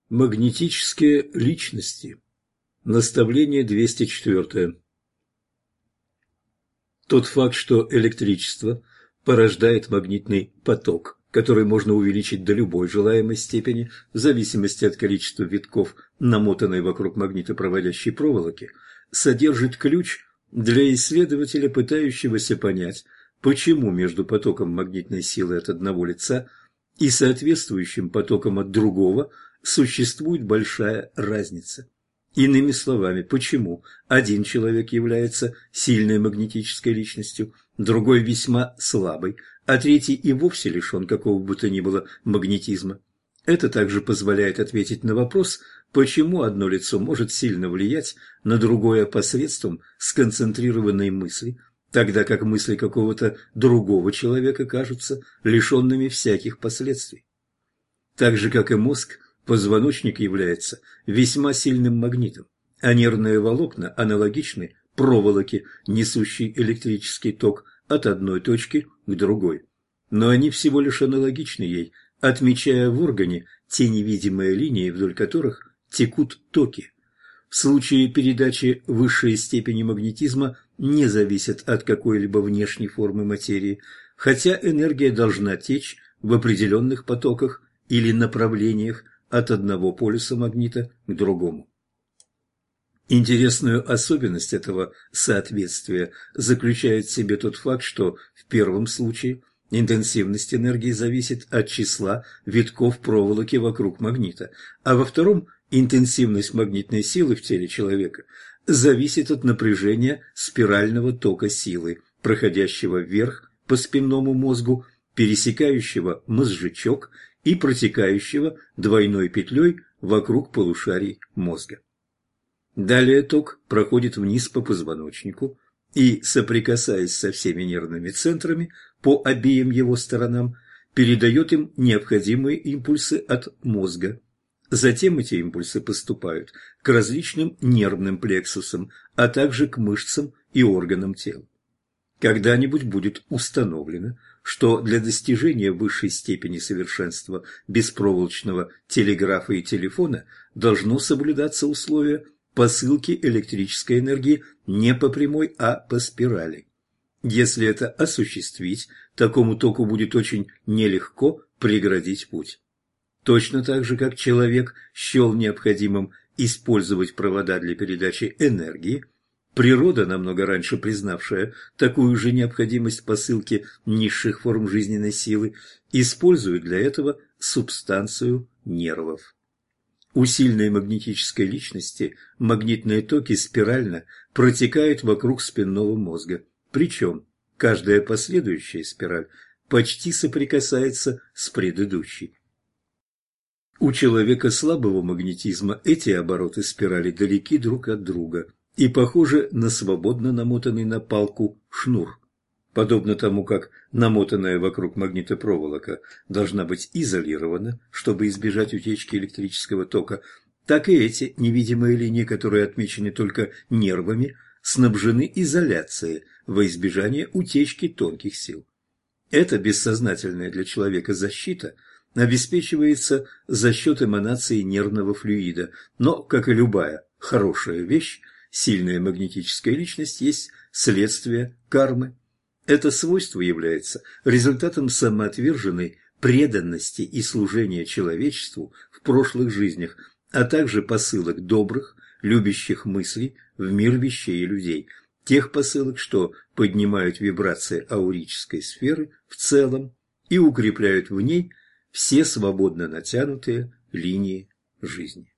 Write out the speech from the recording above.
Магнетические личности. Наставление 204. Тот факт, что электричество порождает магнитный поток, который можно увеличить до любой желаемой степени в зависимости от количества витков, намотанной вокруг магнитопроводящей проволоки, содержит ключ для исследователя, пытающегося понять, почему между потоком магнитной силы от одного лица и соответствующим потоком от другого существует большая разница. Иными словами, почему один человек является сильной магнетической личностью, другой весьма слабой, а третий и вовсе лишен какого бы то ни было магнетизма. Это также позволяет ответить на вопрос, почему одно лицо может сильно влиять на другое посредством сконцентрированной мысли, тогда как мысли какого-то другого человека кажутся лишенными всяких последствий. Так же, как и мозг, позвоночник является весьма сильным магнитом, а нервные волокна аналогичны проволоке, несущей электрический ток от одной точки к другой. Но они всего лишь аналогичны ей, отмечая в органе те невидимые линии, вдоль которых текут токи. В случае передачи высшей степени магнетизма не зависит от какой-либо внешней формы материи, хотя энергия должна течь в определенных потоках или направлениях от одного полюса магнита к другому. Интересную особенность этого соответствия заключает в себе тот факт, что в первом случае интенсивность энергии зависит от числа витков проволоки вокруг магнита, а во втором интенсивность магнитной силы в теле человека зависит от напряжения спирального тока силы, проходящего вверх по спинному мозгу, пересекающего мозжечок и протекающего двойной петлей вокруг полушарий мозга. Далее ток проходит вниз по позвоночнику и, соприкасаясь со всеми нервными центрами по обеим его сторонам, передает им необходимые импульсы от мозга. Затем эти импульсы поступают к различным нервным плексусам, а также к мышцам и органам тела. Когда-нибудь будет установлено, что для достижения высшей степени совершенства беспроволочного телеграфа и телефона должно соблюдаться условие посылки электрической энергии не по прямой, а по спирали. Если это осуществить, такому току будет очень нелегко преградить путь. Точно так же, как человек счел необходимым использовать провода для передачи энергии, природа, намного раньше признавшая такую же необходимость посылки низших форм жизненной силы, использует для этого субстанцию нервов. У сильной магнетической личности магнитные токи спирально протекают вокруг спинного мозга, причем каждая последующая спираль почти соприкасается с предыдущей. У человека слабого магнетизма эти обороты спирали далеки друг от друга и похожи на свободно намотанный на палку шнур. Подобно тому, как намотанная вокруг магнита проволока должна быть изолирована, чтобы избежать утечки электрического тока, так и эти невидимые линии, которые отмечены только нервами, снабжены изоляцией во избежание утечки тонких сил. Эта бессознательная для человека защита обеспечивается за счет эманации нервного флюида, но, как и любая хорошая вещь, сильная магнетическая личность есть следствие кармы. Это свойство является результатом самоотверженной преданности и служения человечеству в прошлых жизнях, а также посылок добрых, любящих мыслей в мир вещей и людей, тех посылок, что поднимают вибрации аурической сферы в целом и укрепляют в ней все свободно натянутые линии жизни.